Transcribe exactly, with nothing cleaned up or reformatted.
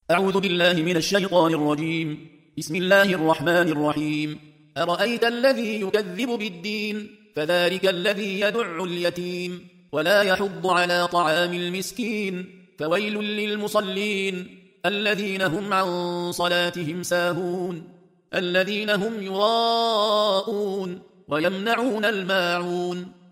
أعوذ بالله من الشيطان الرجيم. بسم الله الرحمن الرحيم. أرأيت الذي يكذب بالدين فذلك الذي يدع اليتيم ولا يحض على طعام المسكين فويل للمصلين الذين هم عن صلاتهم ساهون الذين هم يراءون ويمنعون الماعون